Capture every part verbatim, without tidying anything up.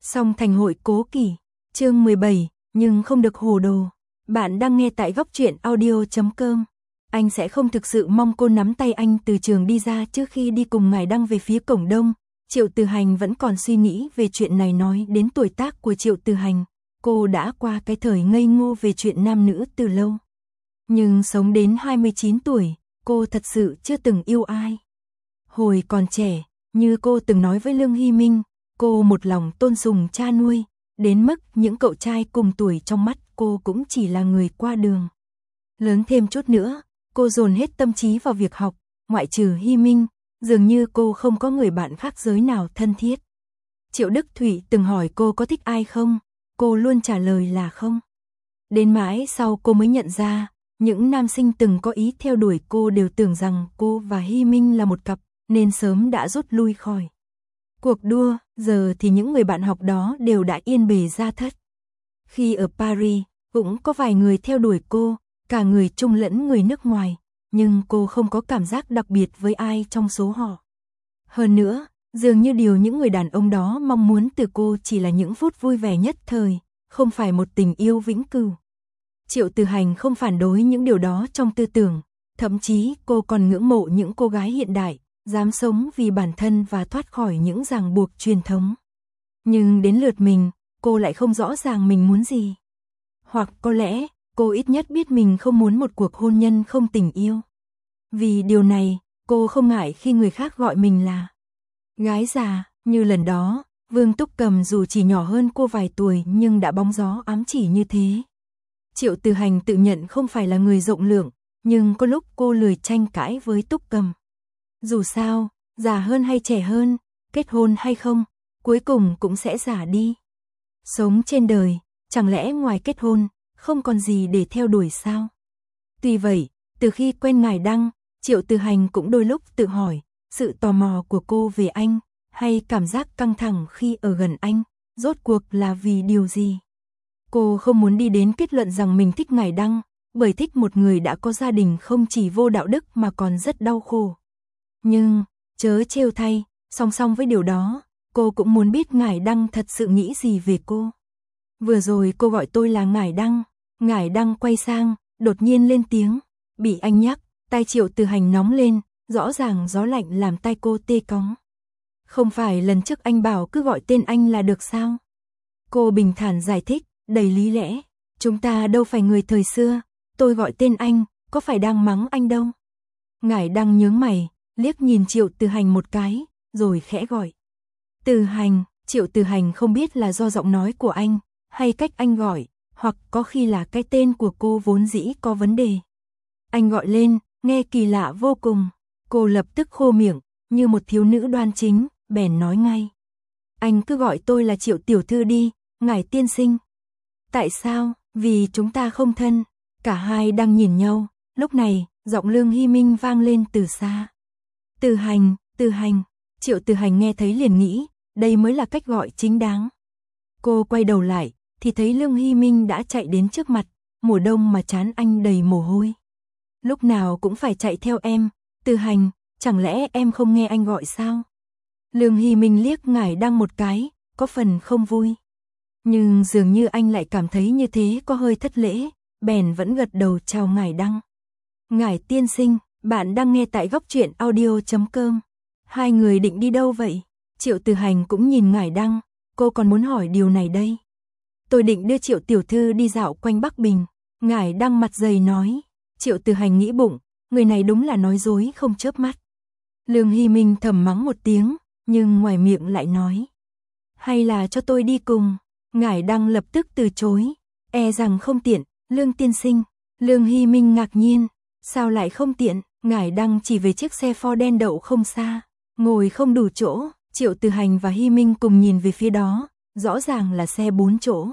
Song thành hội cố kỷ, chương mười bảy, nhưng không được hồ đồ. Bạn đang nghe tại góc truyện audio chấm com. Anh sẽ không thực sự mong cô nắm tay anh từ trường đi ra trước khi đi cùng ngài Đăng về phía cổng đông. Triệu Từ Hành vẫn còn suy nghĩ về chuyện này. Nói đến tuổi tác của Triệu Từ Hành, cô đã qua cái thời ngây ngô về chuyện nam nữ từ lâu. Nhưng sống đến hai mươi chín tuổi, cô thật sự chưa từng yêu ai. Hồi còn trẻ, như cô từng nói với Lương Hy Minh, cô một lòng tôn sùng cha nuôi, đến mức những cậu trai cùng tuổi trong mắt cô cũng chỉ là người qua đường. Lớn thêm chút nữa, cô dồn hết tâm trí vào việc học, ngoại trừ Hy Minh, dường như cô không có người bạn khác giới nào thân thiết. Triệu Đức Thụy từng hỏi cô có thích ai không, cô luôn trả lời là không. Đến mãi sau cô mới nhận ra, những nam sinh từng có ý theo đuổi cô đều tưởng rằng cô và Hy Minh là một cặp, nên sớm đã rút lui khỏi cuộc đua. Giờ thì những người bạn học đó đều đã yên bề gia thất. Khi ở Paris, cũng có vài người theo đuổi cô, cả người Trung lẫn người nước ngoài, nhưng cô không có cảm giác đặc biệt với ai trong số họ. Hơn nữa, dường như điều những người đàn ông đó mong muốn từ cô chỉ là những phút vui vẻ nhất thời, không phải một tình yêu vĩnh cửu. Triệu Từ Hành không phản đối những điều đó trong tư tưởng, thậm chí cô còn ngưỡng mộ những cô gái hiện đại, dám sống vì bản thân và thoát khỏi những ràng buộc truyền thống. Nhưng đến lượt mình, cô lại không rõ ràng mình muốn gì. Hoặc có lẽ, cô ít nhất biết mình không muốn một cuộc hôn nhân không tình yêu. Vì điều này, cô không ngại khi người khác gọi mình là gái già. Như lần đó, Vương Túc Cầm dù chỉ nhỏ hơn cô vài tuổi nhưng đã bóng gió ám chỉ như thế. Triệu Từ Hành tự nhận không phải là người rộng lượng, nhưng có lúc cô lười tranh cãi với Túc Cầm. Dù sao, già hơn hay trẻ hơn, kết hôn hay không, cuối cùng cũng sẽ già đi. Sống trên đời, chẳng lẽ ngoài kết hôn, không còn gì để theo đuổi sao? Tuy vậy, từ khi quen ngài Đăng, Triệu Từ Hành cũng đôi lúc tự hỏi, sự tò mò của cô về anh, hay cảm giác căng thẳng khi ở gần anh, rốt cuộc là vì điều gì? Cô không muốn đi đến kết luận rằng mình thích ngài Đăng, bởi thích một người đã có gia đình không chỉ vô đạo đức mà còn rất đau khổ. Nhưng, chớ trêu thay, song song với điều đó, cô cũng muốn biết ngài Đăng thật sự nghĩ gì về cô. Vừa rồi cô gọi tôi là ngài Đăng, ngài Đăng quay sang, đột nhiên lên tiếng, bị anh nhắc, tai Triệu Từ Hành nóng lên, rõ ràng gió lạnh làm tai cô tê cóng. Không phải lần trước anh bảo cứ gọi tên anh là được sao? Cô bình thản giải thích, đầy lý lẽ, chúng ta đâu phải người thời xưa, tôi gọi tên anh, có phải đang mắng anh đâu. Ngài Đăng nhướng mày, liếc nhìn Triệu Từ Hành một cái, rồi khẽ gọi. Từ Hành. Triệu Từ Hành không biết là do giọng nói của anh, hay cách anh gọi, hoặc có khi là cái tên của cô vốn dĩ có vấn đề. Anh gọi lên, nghe kỳ lạ vô cùng. Cô lập tức khô miệng, như một thiếu nữ đoan chính, bèn nói ngay. Anh cứ gọi tôi là Triệu tiểu thư đi, ngài tiên sinh. Tại sao? Vì chúng ta không thân. Cả hai đang nhìn nhau, lúc này, giọng Lương Hy Minh vang lên từ xa. Từ Hành, Từ Hành. Triệu Từ Hành nghe thấy liền nghĩ, đây mới là cách gọi chính đáng. Cô quay đầu lại, thì thấy Lương Hy Minh đã chạy đến trước mặt, mùa đông mà trán anh đầy mồ hôi. Lúc nào cũng phải chạy theo em, Từ Hành, chẳng lẽ em không nghe anh gọi sao? Lương Hy Minh liếc ngài Đăng một cái, có phần không vui. Nhưng dường như anh lại cảm thấy như thế có hơi thất lễ, bèn vẫn gật đầu chào ngài Đăng. Ngài tiên sinh, bạn đang nghe tại góc truyện audio chấm com. Hai người định đi đâu vậy? Triệu Từ Hành cũng nhìn ngài Đăng, cô còn muốn hỏi điều này đây. Tôi định đưa Triệu tiểu thư đi dạo quanh Bắc Bình. Ngài Đăng mặt dày nói. Triệu Từ Hành nghĩ bụng, người này đúng là nói dối không chớp mắt. Lương Hy Minh thầm mắng một tiếng, nhưng ngoài miệng lại nói. Hay là cho tôi đi cùng? Ngài Đăng lập tức từ chối, e rằng không tiện, Lương tiên sinh. Lương Hy Minh ngạc nhiên, sao lại không tiện? Ngài Đăng chỉ về chiếc xe Ford đen đậu không xa, ngồi không đủ chỗ. Triệu Từ Hành và Hy Minh cùng nhìn về phía đó, rõ ràng là xe bốn chỗ.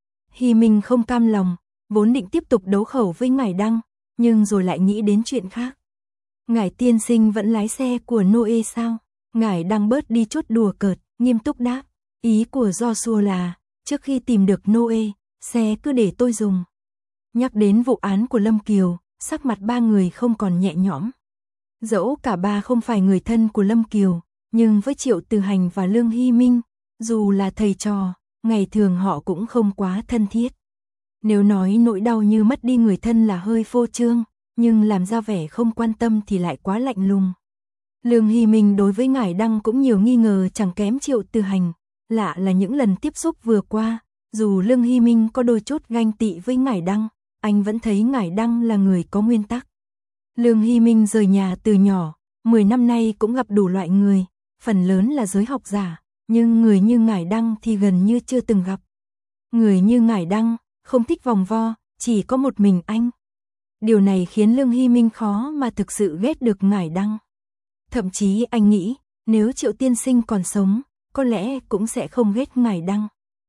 Hy Minh không cam lòng, vốn định tiếp tục đấu khẩu với ngài Đăng, nhưng rồi lại nghĩ đến chuyện khác. Ngài tiên sinh vẫn lái xe của Noe sao? Ngài Đăng bớt đi chút đùa cợt, nghiêm túc đáp. Ý của Joshua là, trước khi tìm được Noe, xe cứ để tôi dùng. Nhắc đến vụ án của Lâm Kiều, sắc mặt ba người không còn nhẹ nhõm. Dẫu cả ba không phải người thân của Lâm Kiều, nhưng với Triệu Từ Hành và Lương Hy Minh, dù là thầy trò, ngày thường họ cũng không quá thân thiết. Nếu nói nỗi đau như mất đi người thân là hơi phô trương, nhưng làm ra vẻ không quan tâm thì lại quá lạnh lùng. Lương Hy Minh đối với Ngải Đăng cũng nhiều nghi ngờ chẳng kém Triệu Từ Hành. Lạ là những lần tiếp xúc vừa qua, dù Lương Hy Minh có đôi chút ganh tị với Ngải Đăng, anh vẫn thấy Ngải Đăng là người có nguyên tắc. Lương Hy Minh rời nhà từ nhỏ, mười năm nay cũng gặp đủ loại người, phần lớn là giới học giả, nhưng người như Ngải Đăng thì gần như chưa từng gặp. Người như Ngải Đăng, không thích vòng vo, chỉ có một mình anh. Điều này khiến Lương Hy Minh khó mà thực sự ghét được Ngải Đăng. Thậm chí anh nghĩ, nếu Triệu tiên sinh còn sống, có lẽ cũng sẽ không ghét Ngải Đăng.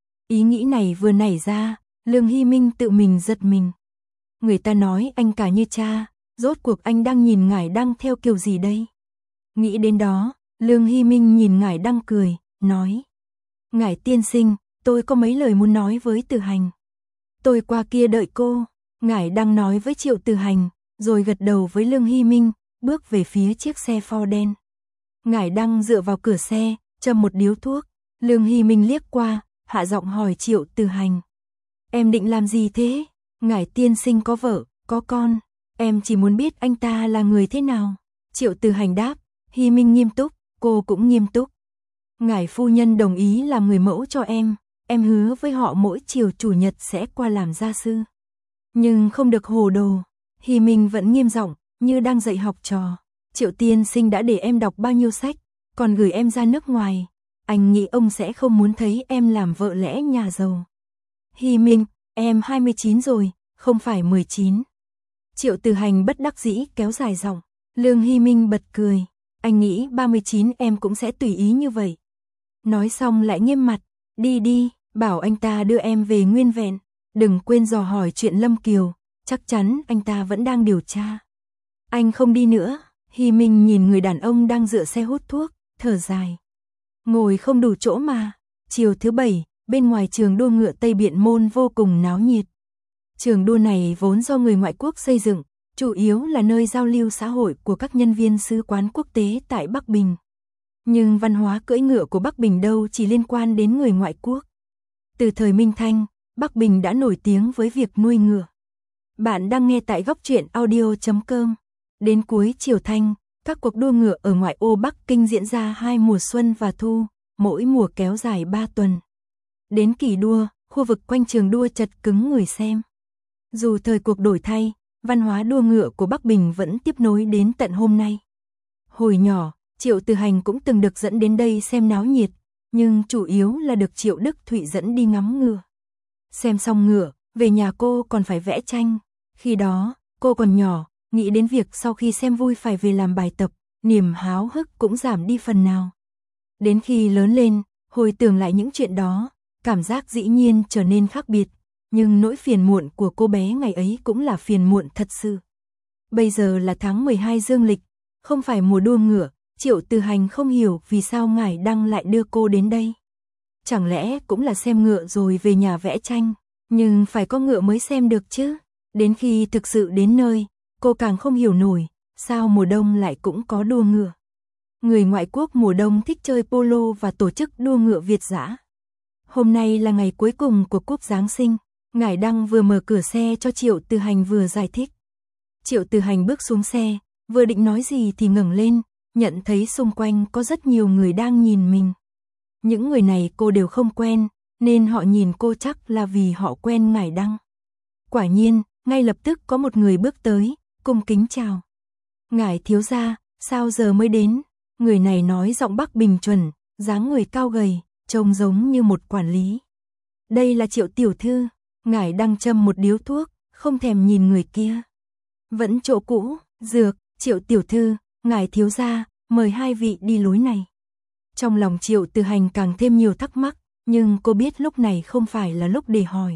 Ý nghĩ này vừa nảy ra, Lương Hy Minh tự mình giật mình. Người ta nói anh cả như cha, rốt cuộc anh đang nhìn Ngải Đăng theo kiểu gì đây? Nghĩ đến đó, Lương Hy Minh nhìn Ngải Đăng cười, nói. Ngải tiên sinh, tôi có mấy lời muốn nói với Từ Hành. Tôi qua kia đợi cô. Ngải Đăng nói với Triệu Từ Hành, rồi gật đầu với Lương Hy Minh, bước về phía chiếc xe Ford đen. Ngải Đăng dựa vào cửa xe, châm một điếu thuốc. Lương Hy Minh liếc qua, hạ giọng hỏi Triệu Từ Hành. Em định làm gì thế? Ngải tiên sinh có vợ, có con. Em chỉ muốn biết anh ta là người thế nào. Triệu Từ Hành đáp. Hy Minh nghiêm túc, cô cũng nghiêm túc. Ngải phu nhân đồng ý làm người mẫu cho em. Em hứa với họ mỗi chiều chủ nhật sẽ qua làm gia sư. Nhưng không được hồ đồ. Hy Minh vẫn nghiêm giọng, như đang dạy học trò. Triệu tiên sinh đã để em đọc bao nhiêu sách, còn gửi em ra nước ngoài. Anh nghĩ ông sẽ không muốn thấy em làm vợ lẽ nhà giàu. Hy Minh, em hai mươi chín rồi, không phải mười chín. Triệu Từ Hành bất đắc dĩ kéo dài giọng. Lương Hy Minh bật cười. Anh nghĩ ba mươi chín em cũng sẽ tùy ý như vậy. Nói xong lại nghiêm mặt. Đi đi, bảo anh ta đưa em về nguyên vẹn. Đừng quên dò hỏi chuyện Lâm Kiều. Chắc chắn anh ta vẫn đang điều tra. Anh không đi nữa. Hy Minh nhìn người đàn ông đang dựa xe hút thuốc, thở dài. Ngồi không đủ chỗ mà. Chiều thứ bảy, bên ngoài trường đua ngựa Tây Biện Môn vô cùng náo nhiệt. Trường đua này vốn do người ngoại quốc xây dựng, chủ yếu là nơi giao lưu xã hội của các nhân viên sứ quán quốc tế tại Bắc Bình. Nhưng văn hóa cưỡi ngựa của Bắc Bình đâu chỉ liên quan đến người ngoại quốc. Từ thời Minh Thanh, Bắc Bình đã nổi tiếng với việc nuôi ngựa. Bạn đang nghe tại góc truyện audio chấm com. Đến cuối chiều thanh, các cuộc đua ngựa ở ngoại ô Bắc Kinh diễn ra hai mùa xuân và thu, mỗi mùa kéo dài ba tuần. Đến kỳ đua, khu vực quanh trường đua chật cứng người xem. Dù thời cuộc đổi thay, văn hóa đua ngựa của Bắc Bình vẫn tiếp nối đến tận hôm nay. Hồi nhỏ, Triệu Từ Hành cũng từng được dẫn đến đây xem náo nhiệt, nhưng chủ yếu là được Triệu Đức Thụy dẫn đi ngắm ngựa. Xem xong ngựa, về nhà cô còn phải vẽ tranh. Khi đó, cô còn nhỏ, nghĩ đến việc sau khi xem vui phải về làm bài tập, niềm háo hức cũng giảm đi phần nào. Đến khi lớn lên, hồi tưởng lại những chuyện đó, cảm giác dĩ nhiên trở nên khác biệt, nhưng nỗi phiền muộn của cô bé ngày ấy cũng là phiền muộn thật sự. Bây giờ là tháng mười hai dương lịch, không phải mùa đua ngựa, Triệu Từ Hành không hiểu vì sao Ngải Đăng lại đưa cô đến đây. Chẳng lẽ cũng là xem ngựa rồi về nhà vẽ tranh, nhưng phải có ngựa mới xem được chứ. Đến khi thực sự đến nơi, cô càng không hiểu nổi, sao mùa đông lại cũng có đua ngựa. Người ngoại quốc mùa đông thích chơi polo và tổ chức đua ngựa Việt dã. Hôm nay là ngày cuối cùng của Cúp Giáng sinh, Ngải Đăng vừa mở cửa xe cho Triệu Từ Hành vừa giải thích. Triệu Từ Hành bước xuống xe, vừa định nói gì thì ngẩng lên, nhận thấy xung quanh có rất nhiều người đang nhìn mình. Những người này cô đều không quen, nên họ nhìn cô chắc là vì họ quen Ngải Đăng. Quả nhiên, ngay lập tức có một người bước tới, cung kính chào. Ngải thiếu gia, sao giờ mới đến? Người này nói giọng Bắc Bình chuẩn, dáng người cao gầy, trông giống như một quản lý. Đây là Triệu tiểu thư. Ngải Đăng châm một điếu thuốc, không thèm nhìn người kia. Vẫn chỗ cũ, dược, Triệu tiểu thư, Ngải thiếu gia, mời hai vị đi lối này. Trong lòng Triệu Từ Hành càng thêm nhiều thắc mắc, nhưng cô biết lúc này không phải là lúc để hỏi.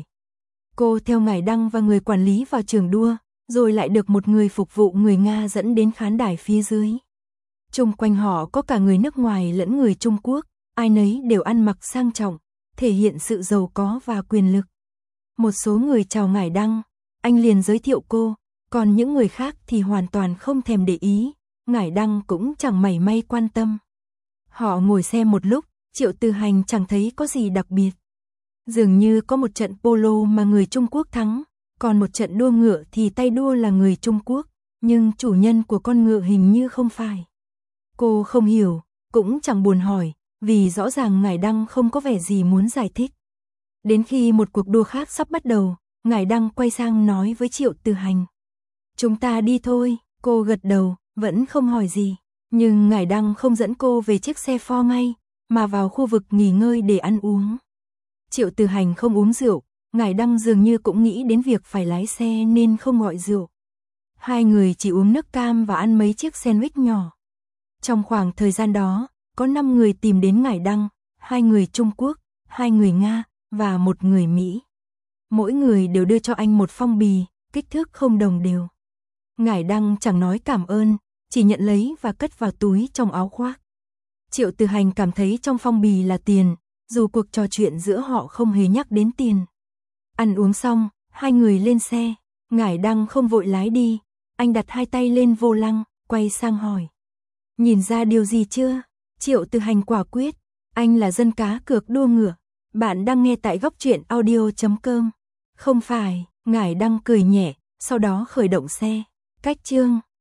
Cô theo Ngải Đăng và người quản lý vào trường đua, rồi lại được một người phục vụ người Nga dẫn đến khán đài phía dưới. Chung quanh họ có cả người nước ngoài lẫn người Trung Quốc, ai nấy đều ăn mặc sang trọng, thể hiện sự giàu có và quyền lực. Một số người chào Ngải Đăng, anh liền giới thiệu cô, còn những người khác thì hoàn toàn không thèm để ý, Ngải Đăng cũng chẳng mảy may quan tâm. Họ ngồi xem một lúc, Triệu Từ Hành chẳng thấy có gì đặc biệt. Dường như có một trận polo mà người Trung Quốc thắng, còn một trận đua ngựa thì tay đua là người Trung Quốc, nhưng chủ nhân của con ngựa hình như không phải. Cô không hiểu, cũng chẳng buồn hỏi, vì rõ ràng Ngải Đăng không có vẻ gì muốn giải thích. Đến khi một cuộc đua khác sắp bắt đầu, Ngải Đăng quay sang nói với Triệu Từ Hành. Chúng ta đi thôi, cô gật đầu, vẫn không hỏi gì. Nhưng Ngải Đăng không dẫn cô về chiếc xe Ford ngay, mà vào khu vực nghỉ ngơi để ăn uống. Triệu Từ Hành không uống rượu, Ngải Đăng dường như cũng nghĩ đến việc phải lái xe nên không gọi rượu. Hai người chỉ uống nước cam và ăn mấy chiếc sandwich nhỏ. Trong khoảng thời gian đó, có năm người tìm đến Ngải Đăng, hai người Trung Quốc, hai người Nga và một người Mỹ. Mỗi người đều đưa cho anh một phong bì, kích thước không đồng đều. Ngải Đăng chẳng nói cảm ơn, chỉ nhận lấy và cất vào túi trong áo khoác. Triệu Từ Hành cảm thấy trong phong bì là tiền, dù cuộc trò chuyện giữa họ không hề nhắc đến tiền. Ăn uống xong, hai người lên xe, Ngải Đăng không vội lái đi, anh đặt hai tay lên vô lăng, quay sang hỏi. Nhìn ra điều gì chưa? Triệu Từ Hành quả quyết, anh là dân cá cược đua ngựa. Bạn đang nghe tại góc truyện audio chấm com. Không phải, Ngải Đăng cười nhẹ, sau đó khởi động xe. Cách chương